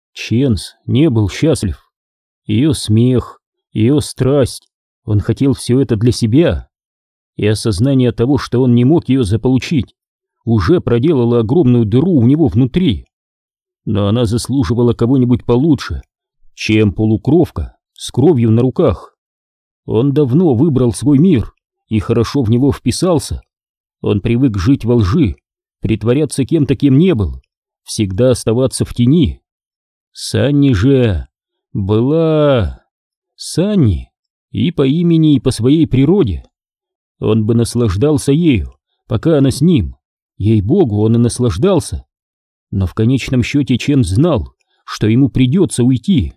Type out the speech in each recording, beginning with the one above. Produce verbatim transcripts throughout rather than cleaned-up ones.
Ченс не был счастлив. Ее смех, ее страсть, он хотел все это для себя. И осознание того, что он не мог ее заполучить, уже проделало огромную дыру у него внутри. Но она заслуживала кого-нибудь получше, чем полукровка с кровью на руках. Он давно выбрал свой мир и хорошо в него вписался. Он привык жить во лжи, притворяться кем-то, кем не был, всегда оставаться в тени. Санни же была... Санни и по имени, и по своей природе. Он бы наслаждался ею, пока она с ним. Ей-богу, он и наслаждался. Но в конечном счете Чен знал, что ему придется уйти.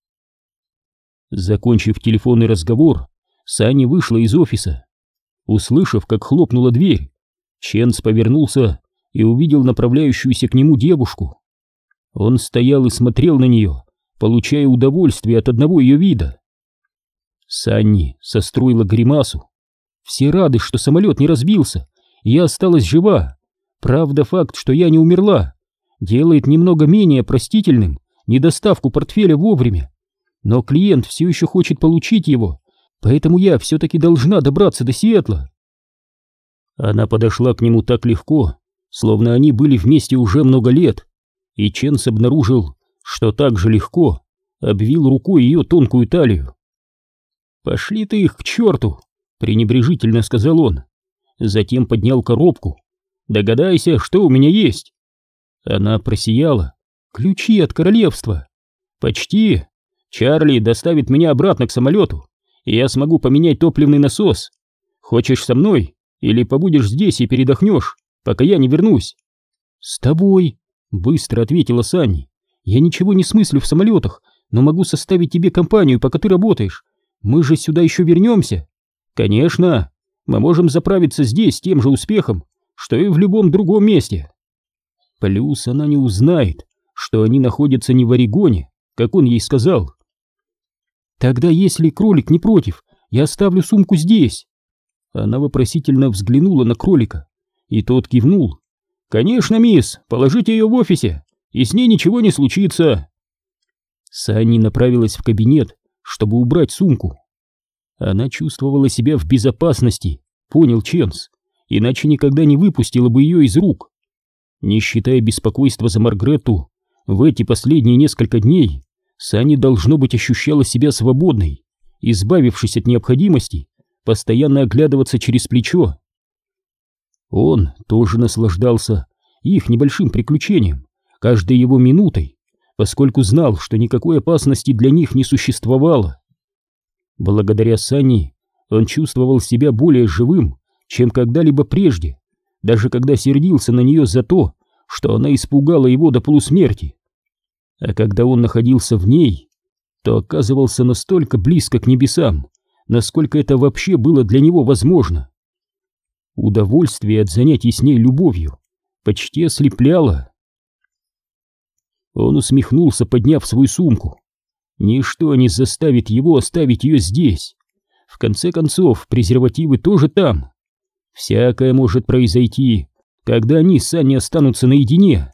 Закончив телефонный разговор, Санни вышла из офиса. Услышав, как хлопнула дверь, Ченс повернулся и увидел направляющуюся к нему девушку. Он стоял и смотрел на нее, получая удовольствие от одного ее вида. Санни состроила гримасу. Все рады, что самолет не разбился, и я осталась жива. Правда, факт, что я не умерла, делает немного менее простительным недоставку портфеля вовремя. Но клиент все еще хочет получить его, поэтому я все-таки должна добраться до Сиэтла. Она подошла к нему так легко, словно они были вместе уже много лет, и Ченс обнаружил, что так же легко обвил рукой ее тонкую талию. «Пошли ты их к черту!» — пренебрежительно сказал он. Затем поднял коробку. «Догадайся, что у меня есть!» Она просияла. «Ключи от королевства!» «Почти! Чарли доставит меня обратно к самолету, и я смогу поменять топливный насос. Хочешь со мной, или побудешь здесь и передохнешь, пока я не вернусь?» «С тобой!» — быстро ответила Санни. «Я ничего не смыслю в самолетах, но могу составить тебе компанию, пока ты работаешь. Мы же сюда еще вернемся!» «Конечно! Мы можем заправиться здесь с тем же успехом, что и в любом другом месте!» Плюс она не узнает, что они находятся не в Орегоне, как он ей сказал. «Тогда, если кролик не против, я оставлю сумку здесь». Она вопросительно взглянула на кролика, и тот кивнул. «Конечно, мисс, положите ее в офисе, и с ней ничего не случится». Санни направилась в кабинет, чтобы убрать сумку. Она чувствовала себя в безопасности, понял Ченс, иначе никогда не выпустила бы ее из рук. Не считая беспокойства за Маргаретту, в эти последние несколько дней Санни, должно быть, ощущала себя свободной, избавившись от необходимости постоянно оглядываться через плечо. Он тоже наслаждался их небольшим приключением, каждой его минутой, поскольку знал, что никакой опасности для них не существовало. Благодаря Санни он чувствовал себя более живым, чем когда-либо прежде, даже когда сердился на нее за то, что она испугала его до полусмерти. А когда он находился в ней, то оказывался настолько близко к небесам, насколько это вообще было для него возможно. Удовольствие от занятий с ней любовью почти ослепляло. Он усмехнулся, подняв свою сумку. Ничто не заставит его оставить ее здесь. В конце концов, презервативы тоже там. Всякое может произойти, когда они с Санни останутся наедине.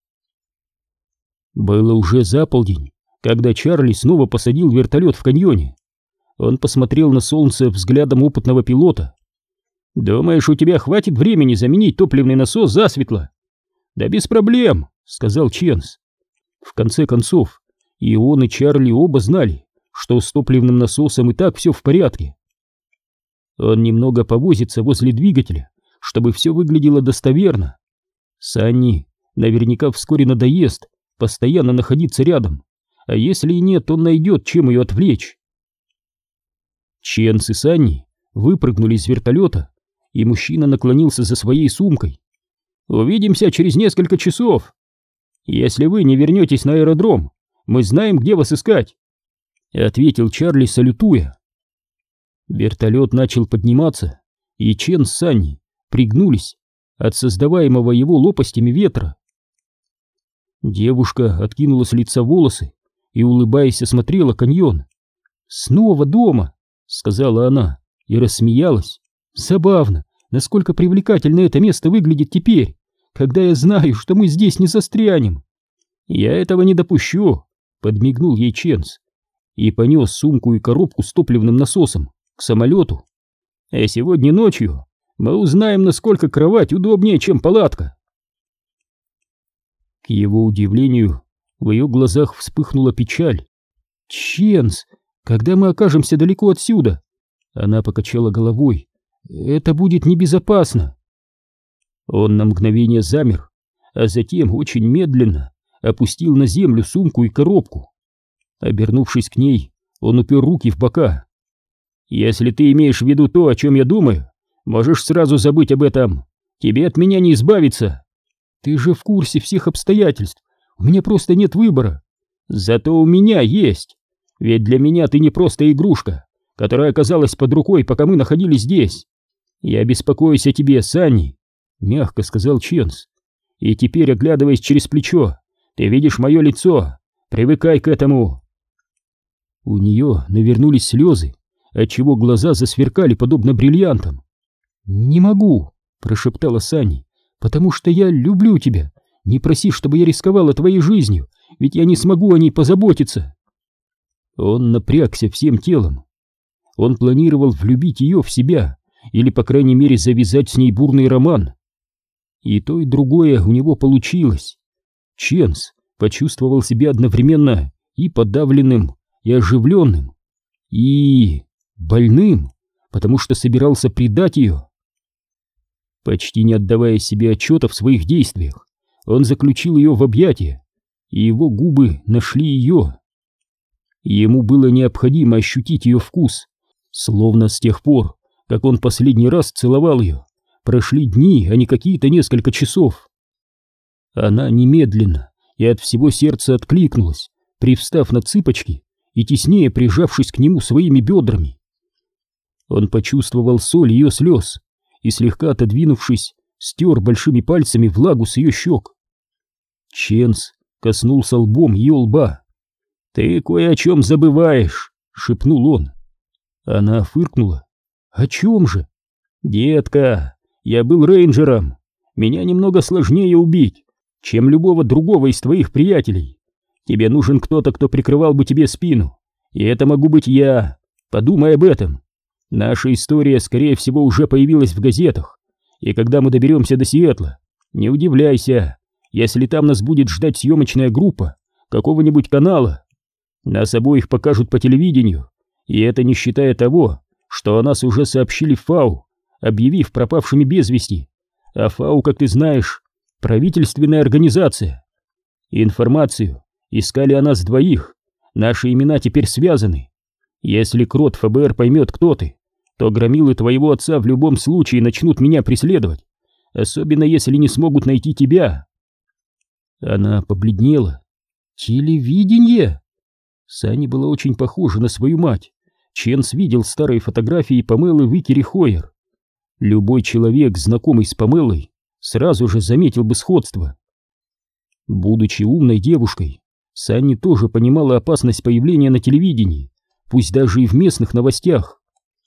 Было уже за полдень, когда Чарли снова посадил вертолет в каньоне. Он посмотрел на солнце взглядом опытного пилота. «Думаешь, у тебя хватит времени заменить топливный насос засветло?» «Да без проблем», — сказал Ченс. В конце концов, и он, и Чарли оба знали, что с топливным насосом и так все в порядке. Он немного повозится возле двигателя, чтобы все выглядело достоверно. Санни наверняка вскоре надоест постоянно находиться рядом, а если и нет, он найдет, чем ее отвлечь. Ченс и Санни выпрыгнули из вертолета, и мужчина наклонился за своей сумкой. «Увидимся через несколько часов. Если вы не вернетесь на аэродром, мы знаем, где вас искать», — ответил Чарли, салютуя. Вертолет начал подниматься, и Чен с Санни пригнулись от создаваемого его лопастями ветра. Девушка откинула с лица волосы и, улыбаясь, осмотрела каньон. «Снова дома», — сказала она и рассмеялась. «Забавно, насколько привлекательно это место выглядит теперь, когда я знаю, что мы здесь не застрянем». «Я этого не допущу. — подмигнул ей Ченс и понес сумку и коробку с топливным насосом к самолету. «А сегодня ночью мы узнаем, насколько кровать удобнее, чем палатка». К его удивлению, в ее глазах вспыхнула печаль. «Ченс, когда мы окажемся далеко отсюда?» Она покачала головой. «Это будет небезопасно». Он на мгновение замер, а затем очень медленно опустил на землю сумку и коробку. Обернувшись к ней, он упер руки в бока. «Если ты имеешь в виду то, о чем я думаю, можешь сразу забыть об этом. Тебе от меня не избавиться». «Ты же в курсе всех обстоятельств. У меня просто нет выбора». «Зато у меня есть. Ведь для меня ты не просто игрушка, которая оказалась под рукой, пока мы находились здесь. Я беспокоюсь о тебе, Санни», — мягко сказал Ченс. «И теперь, оглядываясь через плечо, ты видишь мое лицо. Привыкай к этому». У нее навернулись слезы, отчего глаза засверкали подобно бриллиантам. «Не могу», — прошептала Санни, — «потому что я люблю тебя. Не проси, чтобы я рисковала твоей жизнью, ведь я не смогу о ней позаботиться». Он напрягся всем телом. Он планировал влюбить ее в себя, или, по крайней мере, завязать с ней бурный роман. И то, и другое у него получилось. Ченс почувствовал себя одновременно и подавленным, и оживленным, и больным, потому что собирался предать ее. Почти не отдавая себе отчета в своих действиях, он заключил ее в объятия, и его губы нашли ее. Ему было необходимо ощутить ее вкус, словно с тех пор, как он последний раз целовал ее, прошли дни, а не какие-то несколько часов. Она немедленно и от всего сердца откликнулась, привстав на цыпочки и теснее прижавшись к нему своими бедрами. Он почувствовал соль ее слез и, слегка отодвинувшись, стер большими пальцами влагу с ее щек. Ченс коснулся лбом ее лба. «Ты кое о чем забываешь», — шепнул он. Она фыркнула. «О чем же?» «Детка, я был рейнджером. Меня немного сложнее убить, чем любого другого из твоих приятелей. Тебе нужен кто-то, кто прикрывал бы тебе спину. И это могу быть я. Подумай об этом. Наша история, скорее всего, уже появилась в газетах. И когда мы доберемся до Сиэтла, не удивляйся, если там нас будет ждать съемочная группа какого-нибудь канала. Нас обоих покажут по телевидению, и это не считая того, что о нас уже сообщили в ФАУ, объявив пропавшими без вести. А ФАУ, как ты знаешь, правительственная организация. Информацию искали о нас двоих, наши имена теперь связаны. Если Крот ФБР поймет, кто ты, то громилы твоего отца в любом случае начнут меня преследовать, особенно если не смогут найти тебя». Она побледнела. «Телевидение?» Санни была очень похожа на свою мать. Ченс видел старые фотографии Памелы Викери Хойер. Любой человек, знакомый с Памелой, сразу же заметил бы сходство. Будучи умной девушкой, Санни тоже понимала опасность появления на телевидении, пусть даже и в местных новостях.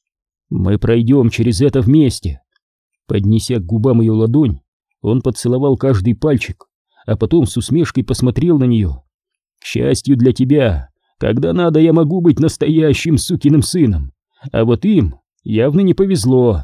«Мы пройдем через это вместе». Поднеся к губам ее ладонь, он поцеловал каждый пальчик, а потом с усмешкой посмотрел на нее. «К счастью для тебя, когда надо, я могу быть настоящим сукиным сыном, а вот им явно не повезло».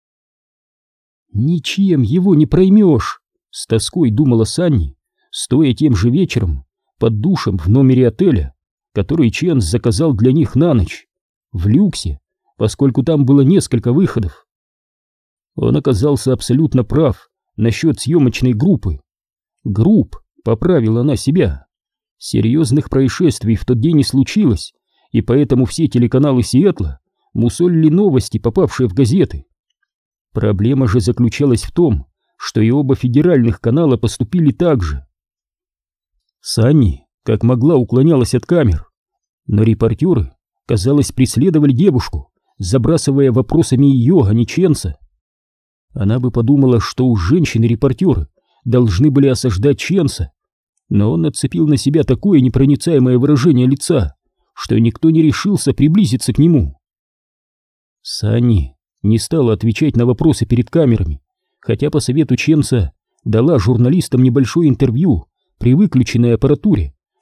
«Ничем его не проймешь», — с тоской думала Санни, стоя тем же вечером под душем в номере отеля, который Ченс заказал для них на ночь, в люксе, поскольку там было несколько выходов. Он оказался абсолютно прав насчет съемочной группы. Групп, поправила она себя. Серьезных происшествий в тот день не случилось, и поэтому все телеканалы Сиэтла мусолили новости, попавшие в газеты. Проблема же заключалась в том, что и оба федеральных канала поступили так же. Санни, как могла, уклонялась от камер, но репортеры, казалось, преследовали девушку, забрасывая вопросами ее, а не Ченса. Она бы подумала, что уж женщины-репортеры должны были осаждать Ченса, но он нацепил на себя такое непроницаемое выражение лица, что никто не решился приблизиться к нему. Санни не стала отвечать на вопросы перед камерами, хотя по совету Ченса дала журналистам небольшое интервью при выключенной аппаратуре,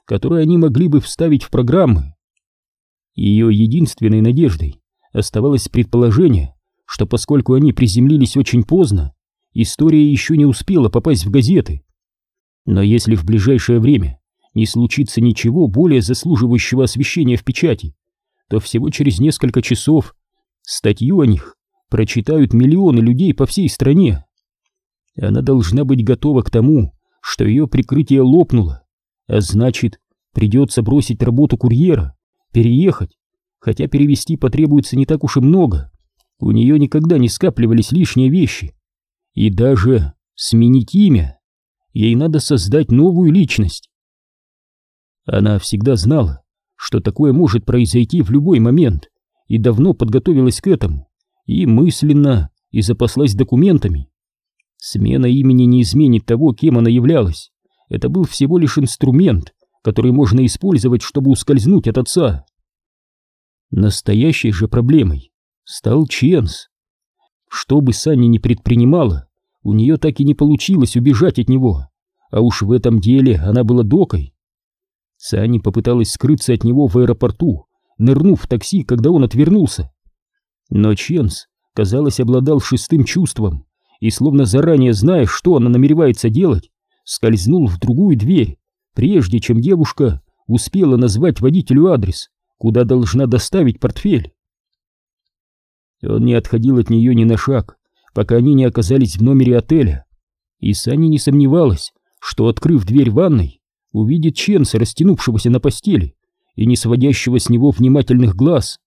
которые они могли бы вставить в программы. Ее единственной надеждой оставалось предположение, что поскольку они приземлились очень поздно, история еще не успела попасть в газеты. Но если в ближайшее время не случится ничего более заслуживающего освещения в печати, то всего через несколько часов статью о них прочитают миллионы людей по всей стране. Она должна быть готова к тому, что ее прикрытие лопнуло, а значит, придется бросить работу курьера, переехать, хотя перевезти потребуется не так уж и много. У нее никогда не скапливались лишние вещи. И даже сменить имя. Ей надо создать новую личность. Она всегда знала, что такое может произойти в любой момент, и давно подготовилась к этому, и мысленно, и запаслась документами. Смена имени не изменит того, кем она являлась. Это был всего лишь инструмент, который можно использовать, чтобы ускользнуть от отца. Настоящей же проблемой стал Ченс. Что бы Санни ни предпринимала, у нее так и не получилось убежать от него, а уж в этом деле она была докой. Санни попыталась скрыться от него в аэропорту, нырнув в такси, когда он отвернулся. Но Ченс, казалось, обладал шестым чувством и, словно заранее зная, что она намеревается делать, скользнул в другую дверь, прежде чем девушка успела назвать водителю адрес, куда должна доставить портфель. Он не отходил от нее ни на шаг, пока они не оказались в номере отеля, и Санни не сомневалась, что, открыв дверь ванной, увидит Ченса, растянувшегося на постели и не сводящего с него внимательных глаз.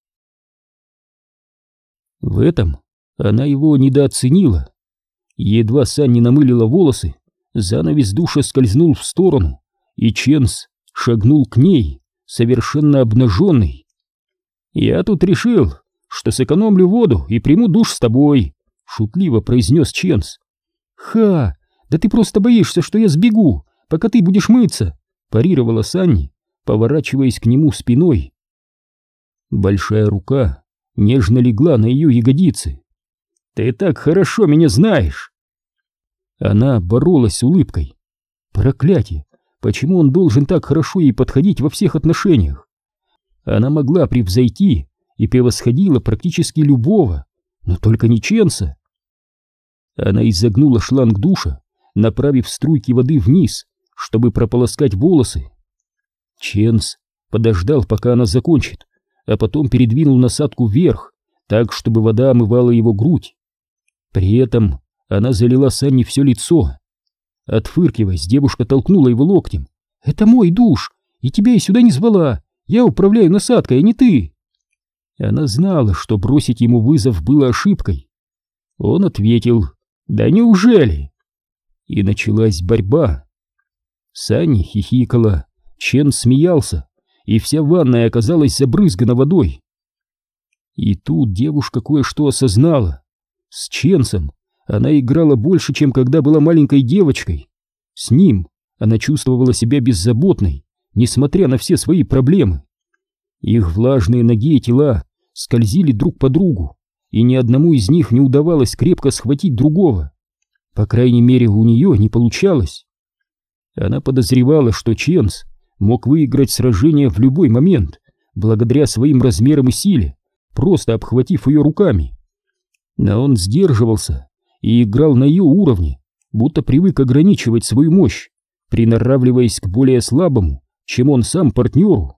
В этом она его недооценила. Едва Санни намылила волосы, занавес душа скользнул в сторону, и Ченс шагнул к ней, совершенно обнаженный. «Я тут решил, что сэкономлю воду и приму душ с тобой», — шутливо произнес Ченс. «Ха, да ты просто боишься, что я сбегу, пока ты будешь мыться», — парировала Санни, поворачиваясь к нему спиной. Большая рука нежно легла на ее ягодицы. «Ты так хорошо меня знаешь!» Она боролась с улыбкой. Проклятие! Почему он должен так хорошо ей подходить во всех отношениях? Она могла превзойти и превосходила практически любого, но только не Ченса. Она изогнула шланг душа, направив струйки воды вниз, чтобы прополоскать волосы. Ченс подождал, пока она закончит, а потом передвинул насадку вверх, так, чтобы вода омывала его грудь. При этом она залила Санни все лицо. Отфыркиваясь, девушка толкнула его локтем. «Это мой душ, и тебя я сюда не звала. Я управляю насадкой, а не ты». Она знала, что бросить ему вызов было ошибкой. Он ответил: «Да неужели?» И началась борьба. Санни хихикала, Чен смеялся, и вся ванная оказалась забрызгана водой. И тут девушка кое-что осознала. С Ченсом она играла больше, чем когда была маленькой девочкой. С ним она чувствовала себя беззаботной, несмотря на все свои проблемы. Их влажные ноги и тела скользили друг по другу, и ни одному из них не удавалось крепко схватить другого. По крайней мере, у нее не получалось. Она подозревала, что Ченс мог выиграть сражение в любой момент, благодаря своим размерам и силе, просто обхватив ее руками. Но он сдерживался и играл на ее уровне, будто привык ограничивать свою мощь, приноравливаясь к более слабому, чем он сам, партнеру.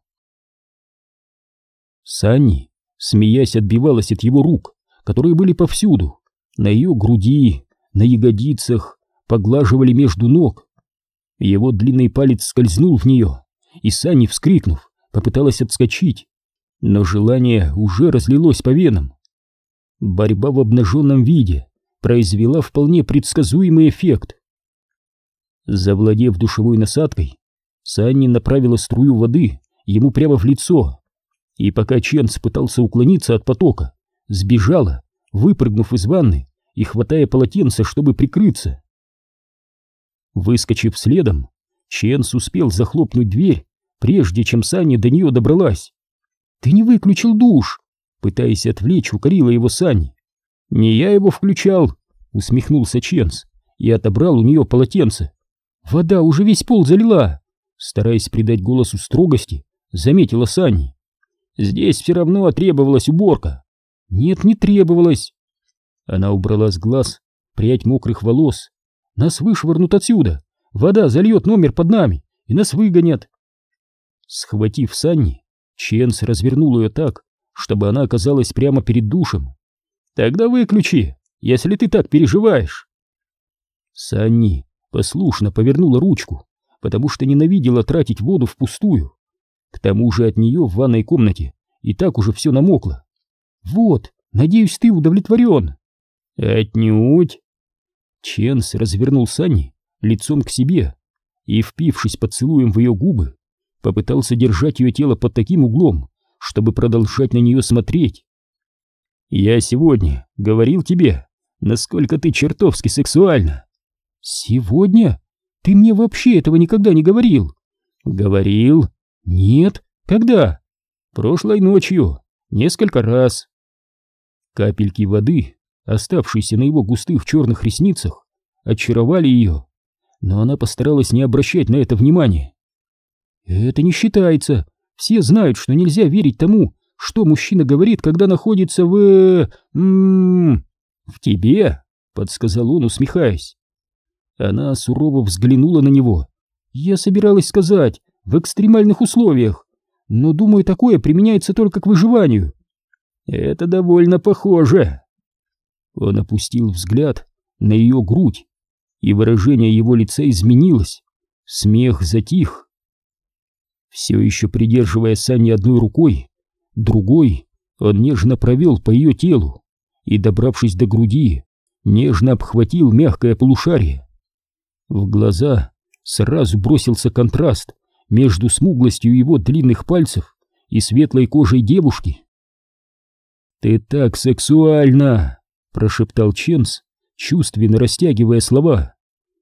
Санни, смеясь, отбивалась от его рук, которые были повсюду, на ее груди, на ягодицах, поглаживали между ног. Его длинный палец скользнул в нее, и Санни, вскрикнув, попыталась отскочить, но желание уже разлилось по венам. Борьба в обнаженном виде произвела вполне предсказуемый эффект. Завладев душевой насадкой, Санни направила струю воды ему прямо в лицо, и пока Ченс пытался уклониться от потока, сбежала, выпрыгнув из ванны и хватая полотенце, чтобы прикрыться. Выскочив следом, Ченс успел захлопнуть дверь, прежде чем Санни до нее добралась. «Ты не выключил душ!» Пытаясь отвлечь, укорила его Санни. «Не я его включал!» — усмехнулся Ченс и отобрал у нее полотенце. «Вода уже весь пол залила!» стараясь придать голосу строгости, заметила Санни. «Здесь все равно требовалась уборка». «Нет, не требовалась». Она убрала с глаз прядь мокрых волос. «Нас вышвырнут отсюда. Вода зальет номер под нами, и нас выгонят». Схватив Санни, Ченс развернул ее так, чтобы она оказалась прямо перед душем. «Тогда выключи, если ты так переживаешь». Санни послушно повернула ручку, потому что ненавидела тратить воду впустую. К тому же от нее в ванной комнате и так уже все намокло. «Вот, надеюсь, ты удовлетворен». «Отнюдь». Ченс развернул Санни лицом к себе и, впившись поцелуем в ее губы, попытался держать ее тело под таким углом, чтобы продолжать на нее смотреть. «Я сегодня говорил тебе, насколько ты чертовски сексуальна». «Сегодня? Ты мне вообще этого никогда не говорил». «Говорил?» «Нет. Когда?» «Прошлой ночью. Несколько раз». Капельки воды, оставшиеся на его густых черных ресницах, очаровали ее, но она постаралась не обращать на это внимания. «Это не считается. Все знают, что нельзя верить тому, что мужчина говорит, когда находится в... М-м-м, в тебе», — подсказал он, усмехаясь. Она сурово взглянула на него. «Я собиралась сказать, в экстремальных условиях, но, думаю, такое применяется только к выживанию». «Это довольно похоже». Он опустил взгляд на ее грудь, и выражение его лица изменилось. Смех затих. Все еще придерживая Санни одной рукой, другой он нежно провел по ее телу и, добравшись до груди, нежно обхватил мягкое полушарие. В глаза сразу бросился контраст между смуглостью его длинных пальцев и светлой кожей девушки. «Ты так сексуальна!» — прошептал Ченс, чувственно растягивая слова.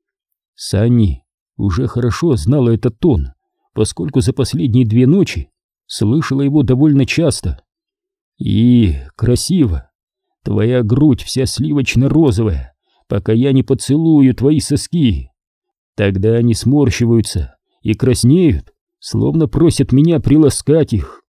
Санни уже хорошо знала этот тон, поскольку за последние две ночи слышала его довольно часто. «И красиво! Твоя грудь вся сливочно-розовая, пока я не поцелую твои соски. Тогда они сморщиваются и краснеют, словно просят меня приласкать их».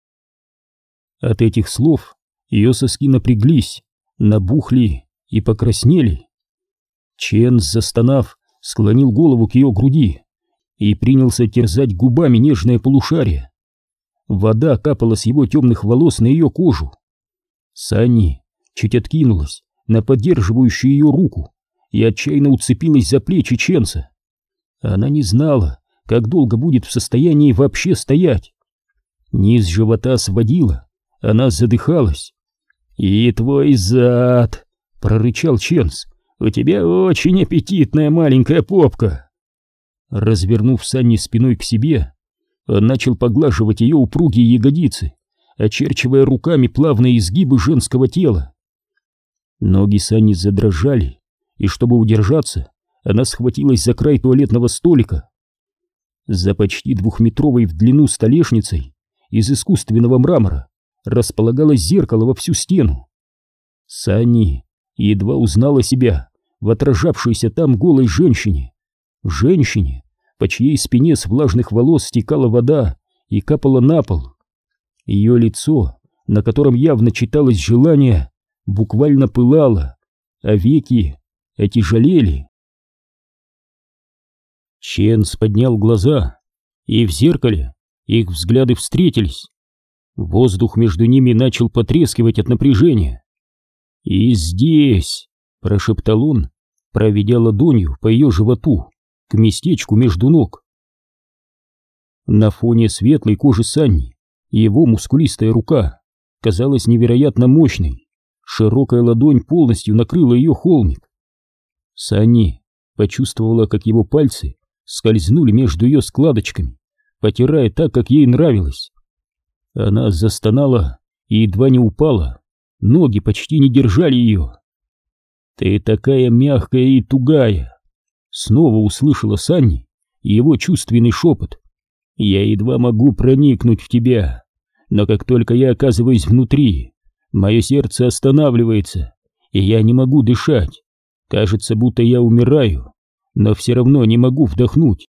От этих слов ее соски напряглись, набухли и покраснели. Ченс, застонав, склонил голову к ее груди и принялся терзать губами нежное полушарие. Вода капала с его темных волос на ее кожу. Санни чуть откинулась на поддерживающую ее руку и отчаянно уцепилась за плечи Ченса. Она не знала, как долго будет в состоянии вообще стоять. Низ живота сводила, она задыхалась. «И твой зад!» — прорычал Ченс. «У тебя очень аппетитная маленькая попка!» Развернув Санни спиной к себе, он начал поглаживать ее упругие ягодицы, очерчивая руками плавные изгибы женского тела. Ноги Санни задрожали, и чтобы удержаться, она схватилась за край туалетного столика. За почти двухметровой в длину столешницей из искусственного мрамора располагалось зеркало во всю стену. Санни едва узнала себя в отражавшейся там голой женщине. Женщине, по чьей спине с влажных волос стекала вода и капала на пол. Ее лицо, на котором явно читалось желание, буквально пылало, а веки отяжелели. Ченс поднял глаза, и в зеркале их взгляды встретились. Воздух между ними начал потрескивать от напряжения. «И здесь», — прошептал он, проведя ладонью по ее животу, к местечку между ног. На фоне светлой кожи Санни его мускулистая рука казалась невероятно мощной. Широкая ладонь полностью накрыла ее холмик. Санни почувствовала, как его пальцы скользнули между ее складочками, потирая так, как ей нравилось. Она застонала и едва не упала, ноги почти не держали ее. «Ты такая мягкая и тугая!» Снова услышала Санни его чувственный шепот. «Я едва могу проникнуть в тебя, но как только я оказываюсь внутри, мое сердце останавливается, и я не могу дышать. Кажется, будто я умираю, но все равно не могу вдохнуть.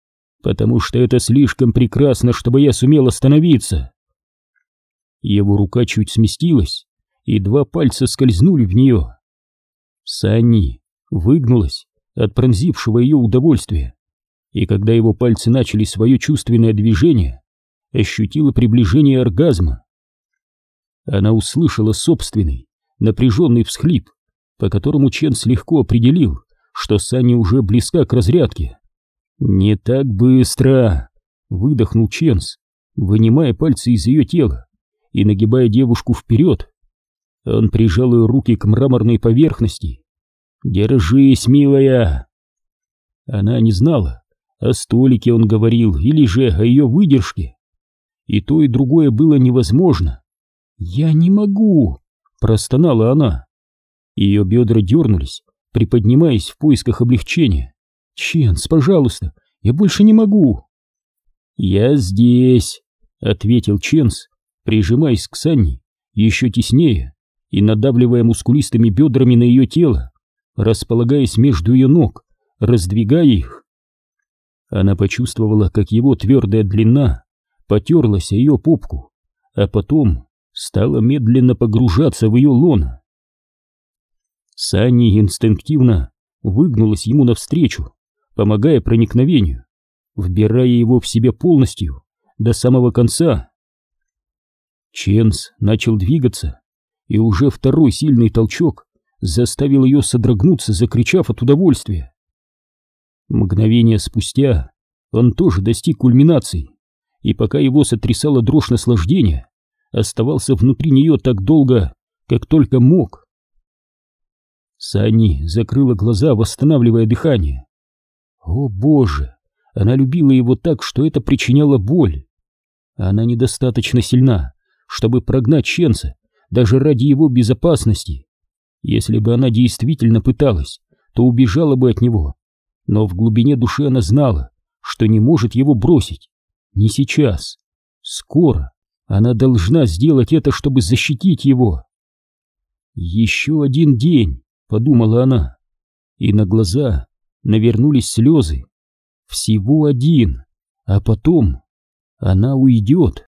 потому что это слишком прекрасно, чтобы я сумел остановиться. Его рука чуть сместилась, и два пальца скользнули в нее. Санни выгнулась от пронзившего ее удовольствия, и когда его пальцы начали свое чувственное движение, ощутила приближение оргазма. Она услышала собственный напряженный всхлип, по которому Ченс легко определил, что Санни уже близка к разрядке. «Не так быстро!» — выдохнул Ченс, вынимая пальцы из ее тела и нагибая девушку вперед. Он прижал ее руки к мраморной поверхности. «Держись, милая!» Она не знала, о столике он говорил или же о ее выдержке. И то, и другое было невозможно. «Я не могу!» — простонала она. Ее бедра дернулись, приподнимаясь в поисках облегчения. «Ченс, пожалуйста, я больше не могу!» «Я здесь!» — ответил Ченс, прижимаясь к Санни еще теснее и надавливая мускулистыми бедрами на ее тело, располагаясь между ее ног, раздвигая их. Она почувствовала, как его твердая длина потерлась о ее попку, а потом стала медленно погружаться в ее лоно. Санни инстинктивно выгнулась ему навстречу, помогая проникновению, вбирая его в себя полностью, до самого конца. Ченс начал двигаться, и уже второй сильный толчок заставил ее содрогнуться, закричав от удовольствия. Мгновение спустя он тоже достиг кульминации, и пока его сотрясала дрожь наслаждения, оставался внутри нее так долго, как только мог. Санни закрыла глаза, восстанавливая дыхание. О боже, она любила его так, что это причиняло боль. Она недостаточно сильна, чтобы прогнать Ченса, даже ради его безопасности. Если бы она действительно пыталась, то убежала бы от него, но в глубине души она знала, что не может его бросить. Не сейчас. Скоро она должна сделать это, чтобы защитить его. «Еще один день», — подумала она, и на глаза навернулись слезы. Всего один, а потом она уйдет.